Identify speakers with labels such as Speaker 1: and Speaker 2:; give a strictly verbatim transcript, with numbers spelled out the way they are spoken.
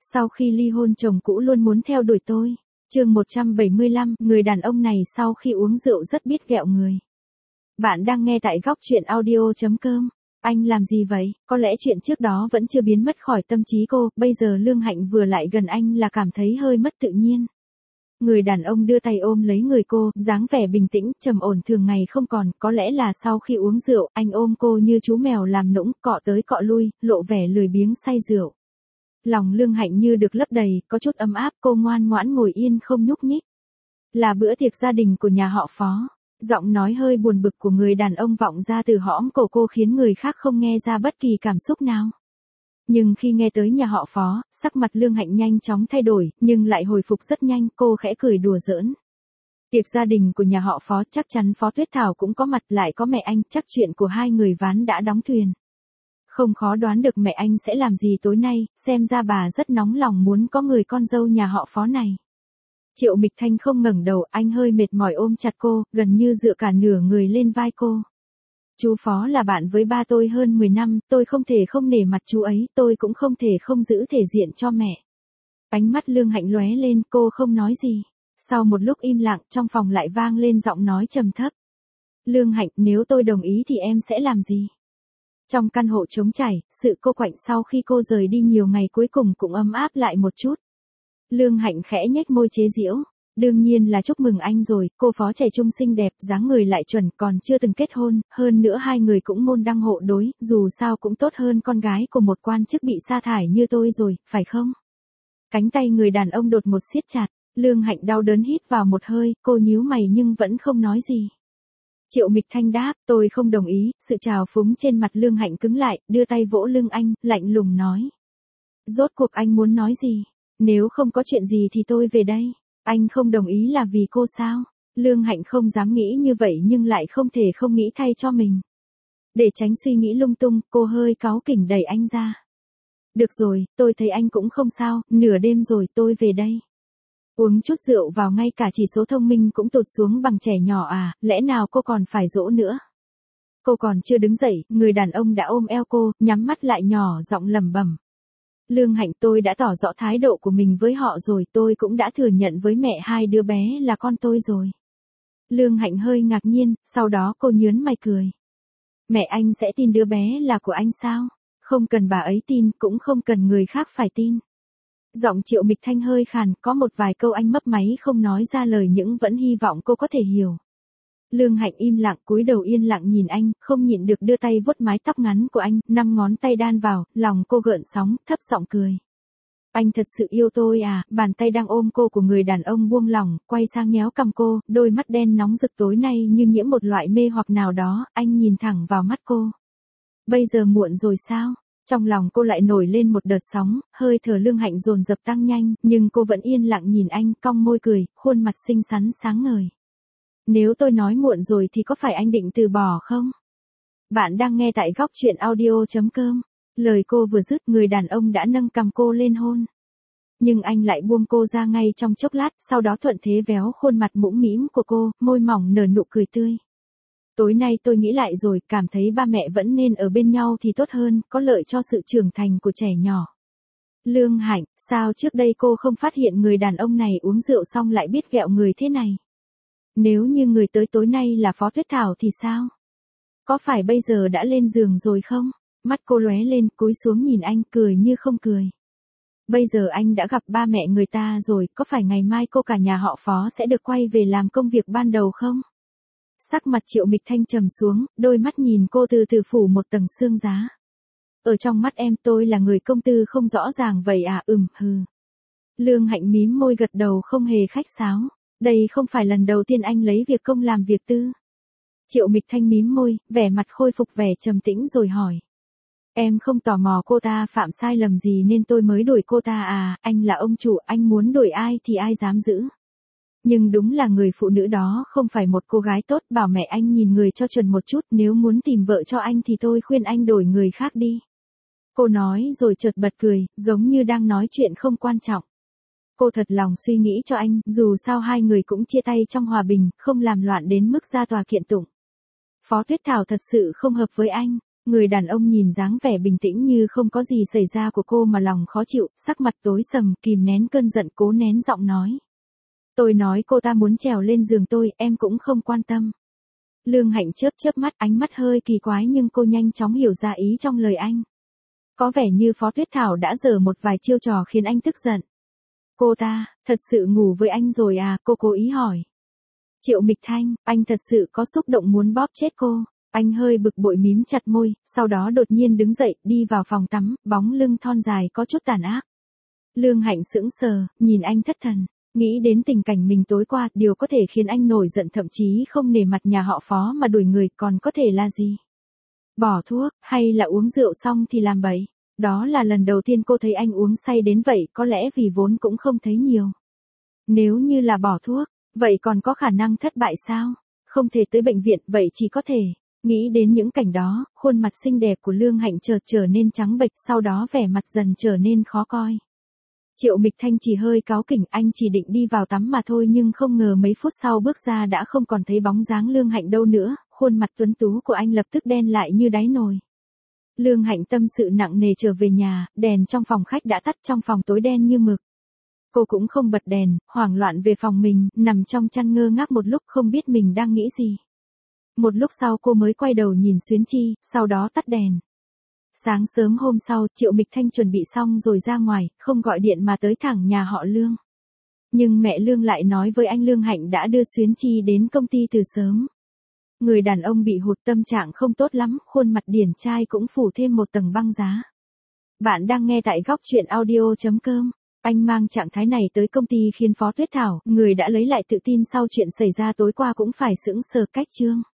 Speaker 1: Sau khi ly hôn chồng cũ luôn muốn theo đuổi tôi. Chương một trăm bảy mươi lăm, người đàn ông này sau khi uống rượu rất biết ghẹo người. Bạn đang nghe tại góc truyện audio chấm com. Anh làm gì vậy? Có lẽ chuyện trước đó vẫn chưa biến mất khỏi tâm trí cô, bây giờ Lương Hạnh vừa lại gần anh là cảm thấy hơi mất tự nhiên. Người đàn ông đưa tay ôm lấy người cô, dáng vẻ bình tĩnh, trầm ổn thường ngày không còn, có lẽ là sau khi uống rượu, anh ôm cô như chú mèo làm nũng, cọ tới cọ lui, lộ vẻ lười biếng say rượu. Lòng Lương Hạnh như được lấp đầy, có chút ấm áp, cô ngoan ngoãn ngồi yên không nhúc nhích. Là bữa tiệc gia đình của nhà họ Phó. Giọng nói hơi buồn bực của người đàn ông vọng ra từ hõm cổ cô khiến người khác không nghe ra bất kỳ cảm xúc nào. Nhưng khi nghe tới nhà họ Phó, sắc mặt Lương Hạnh nhanh chóng thay đổi, nhưng lại hồi phục rất nhanh, cô khẽ cười đùa giỡn. Tiệc gia đình của nhà họ Phó chắc chắn Phó Tuyết Thảo cũng có mặt, lại có mẹ anh, chắc chuyện của hai người ván đã đóng thuyền. Không khó đoán được mẹ anh sẽ làm gì tối nay, xem ra bà rất nóng lòng muốn có người con dâu nhà họ Phó này. Triệu Mịch Thanh không ngẩng đầu, anh hơi mệt mỏi ôm chặt cô, gần như dựa cả nửa người lên vai cô. Chú Phó là bạn với ba tôi hơn mười năm, tôi không thể không nể mặt chú ấy, tôi cũng không thể không giữ thể diện cho mẹ. Ánh mắt Lương Hạnh lóe lên, cô không nói gì. Sau một lúc im lặng, trong phòng lại vang lên giọng nói trầm thấp. Lương Hạnh, nếu tôi đồng ý thì em sẽ làm gì? Trong căn hộ trống trải, sự cô quạnh sau khi cô rời đi nhiều ngày cuối cùng cũng ấm áp lại một chút. Lương Hạnh khẽ nhếch môi chế giễu. Đương nhiên là chúc mừng anh rồi, cô Phó trẻ trung xinh đẹp, dáng người lại chuẩn, còn chưa từng kết hôn, hơn nữa hai người cũng môn đăng hộ đối, dù sao cũng tốt hơn con gái của một quan chức bị sa thải như tôi rồi, phải không? Cánh tay người đàn ông đột một siết chặt, Lương Hạnh đau đớn hít vào một hơi, cô nhíu mày nhưng vẫn không nói gì. Triệu Mịch Thanh đáp, tôi không đồng ý, sự trào phúng trên mặt Lương Hạnh cứng lại, đưa tay vỗ lưng anh, lạnh lùng nói. Rốt cuộc anh muốn nói gì? Nếu không có chuyện gì thì tôi về đây. Anh không đồng ý là vì cô sao? Lương Hạnh không dám nghĩ như vậy nhưng lại không thể không nghĩ thay cho mình. Để tránh suy nghĩ lung tung, cô hơi cáu kỉnh đẩy anh ra. Được rồi, tôi thấy anh cũng không sao, nửa đêm rồi tôi về đây. Uống chút rượu vào ngay cả chỉ số thông minh cũng tụt xuống bằng trẻ nhỏ à, lẽ nào cô còn phải dỗ nữa? Cô còn chưa đứng dậy, người đàn ông đã ôm eo cô, nhắm mắt lại nhỏ giọng lẩm bẩm. Lương Hạnh, tôi đã tỏ rõ thái độ của mình với họ rồi, tôi cũng đã thừa nhận với mẹ hai đứa bé là con tôi rồi. Lương Hạnh hơi ngạc nhiên, sau đó cô nhớn mày cười. Mẹ anh sẽ tin đứa bé là của anh sao? Không cần bà ấy tin, cũng không cần người khác phải tin. Giọng Triệu Mịch Thanh hơi khàn, có một vài câu anh mấp máy không nói ra lời nhưng vẫn hy vọng cô có thể hiểu. Lương Hạnh im lặng, cúi đầu yên lặng nhìn anh, không nhịn được đưa tay vuốt mái tóc ngắn của anh, năm ngón tay đan vào, lòng cô gợn sóng, thấp giọng cười. Anh thật sự yêu tôi à? Bàn tay đang ôm cô của người đàn ông buông lỏng, quay sang nhéo cằm cô, đôi mắt đen nóng rực tối nay như nhiễm một loại mê hoặc nào đó, anh nhìn thẳng vào mắt cô. Bây giờ muộn rồi sao? Trong lòng cô lại nổi lên một đợt sóng, hơi thở Lương Hạnh dồn dập tăng nhanh, nhưng cô vẫn yên lặng nhìn anh, cong môi cười, khuôn mặt xinh xắn sáng ngời. Nếu tôi nói muộn rồi thì có phải anh định từ bỏ không? Bạn đang nghe tại góc truyện audio chấm com. Lời cô vừa dứt, người đàn ông đã nâng cằm cô lên hôn. Nhưng anh lại buông cô ra ngay trong chốc lát, sau đó thuận thế véo khuôn mặt mũm mĩm của cô, môi mỏng nở nụ cười tươi. Tối nay tôi nghĩ lại rồi, cảm thấy ba mẹ vẫn nên ở bên nhau thì tốt hơn, có lợi cho sự trưởng thành của trẻ nhỏ. Lương Hạnh, sao trước đây cô không phát hiện người đàn ông này uống rượu xong lại biết ghẹo người thế này? Nếu như người tới tối nay là Phó Tuyết Thảo thì sao? Có phải bây giờ đã lên giường rồi không? Mắt cô lóe lên, cúi xuống nhìn anh, cười như không cười. Bây giờ anh đã gặp ba mẹ người ta rồi, có phải ngày mai cô cả nhà họ Phó sẽ được quay về làm công việc ban đầu không? Sắc mặt Triệu Mịch Thanh trầm xuống, đôi mắt nhìn cô từ từ phủ một tầng sương giá. Ở trong mắt em tôi là người công tư không rõ ràng vậy à? Ừm, hừ. Lương Hạnh mím môi gật đầu không hề khách sáo. Đây không phải lần đầu tiên anh lấy việc công làm việc tư. Triệu Mịch Thanh mím môi, vẻ mặt khôi phục vẻ trầm tĩnh rồi hỏi. Em không tò mò cô ta phạm sai lầm gì nên tôi mới đuổi cô ta à? Anh là ông chủ, anh muốn đuổi ai thì ai dám giữ. Nhưng đúng là người phụ nữ đó không phải một cô gái tốt, bảo mẹ anh nhìn người cho chuẩn một chút, nếu muốn tìm vợ cho anh thì tôi khuyên anh đổi người khác đi. Cô nói rồi chợt bật cười, giống như đang nói chuyện không quan trọng. Cô thật lòng suy nghĩ cho anh, dù sao hai người cũng chia tay trong hòa bình, không làm loạn đến mức ra tòa kiện tụng. Phó Tuyết Thảo thật sự không hợp với anh. Người đàn ông nhìn dáng vẻ bình tĩnh như không có gì xảy ra của cô mà lòng khó chịu, sắc mặt tối sầm, kìm nén cơn giận cố nén giọng nói. Tôi nói cô ta muốn trèo lên giường tôi, em cũng không quan tâm. Lương Hạnh chớp chớp mắt, ánh mắt hơi kỳ quái nhưng cô nhanh chóng hiểu ra ý trong lời anh. Có vẻ như Phó Tuyết Thảo đã giở một vài chiêu trò khiến anh tức giận. Cô ta, thật sự ngủ với anh rồi à, cô cố ý hỏi. Triệu Mịch Thanh, anh thật sự có xúc động muốn bóp chết cô. Anh hơi bực bội mím chặt môi, sau đó đột nhiên đứng dậy, đi vào phòng tắm, bóng lưng thon dài có chút tàn ác. Lương Hạnh sững sờ, nhìn anh thất thần, nghĩ đến tình cảnh mình tối qua, điều có thể khiến anh nổi giận thậm chí không nể mặt nhà họ Phó mà đuổi người, còn có thể là gì? Bỏ thuốc, hay là uống rượu xong thì làm bậy? Đó là lần đầu tiên cô thấy anh uống say đến vậy, có lẽ vì vốn cũng không thấy nhiều. Nếu như là bỏ thuốc, vậy còn có khả năng thất bại sao? Không thể tới bệnh viện, vậy chỉ có thể. Nghĩ đến những cảnh đó, khuôn mặt xinh đẹp của Lương Hạnh chợt trở nên trắng bệch, sau đó vẻ mặt dần trở nên khó coi. Triệu Mịch Thanh chỉ hơi cáu kỉnh, anh chỉ định đi vào tắm mà thôi nhưng không ngờ mấy phút sau bước ra đã không còn thấy bóng dáng Lương Hạnh đâu nữa, khuôn mặt tuấn tú của anh lập tức đen lại như đáy nồi. Lương Hạnh tâm sự nặng nề trở về nhà, đèn trong phòng khách đã tắt, trong phòng tối đen như mực. Cô cũng không bật đèn, hoảng loạn về phòng mình, nằm trong chăn ngơ ngác một lúc không biết mình đang nghĩ gì. Một lúc sau cô mới quay đầu nhìn Xuyến Chi, sau đó tắt đèn. Sáng sớm hôm sau, Triệu Mịch Thanh chuẩn bị xong rồi ra ngoài, không gọi điện mà tới thẳng nhà họ Lương. Nhưng mẹ Lương lại nói với anh Lương Hạnh đã đưa Xuyến Chi đến công ty từ sớm. Người đàn ông bị hụt, tâm trạng không tốt lắm, khuôn mặt điển trai cũng phủ thêm một tầng băng giá. Bạn đang nghe tại góc truyện audio chấm com. Anh mang trạng thái này tới công ty khiến Phó Tuyết Thảo, người đã lấy lại tự tin sau chuyện xảy ra tối qua cũng phải sững sờ cách chương.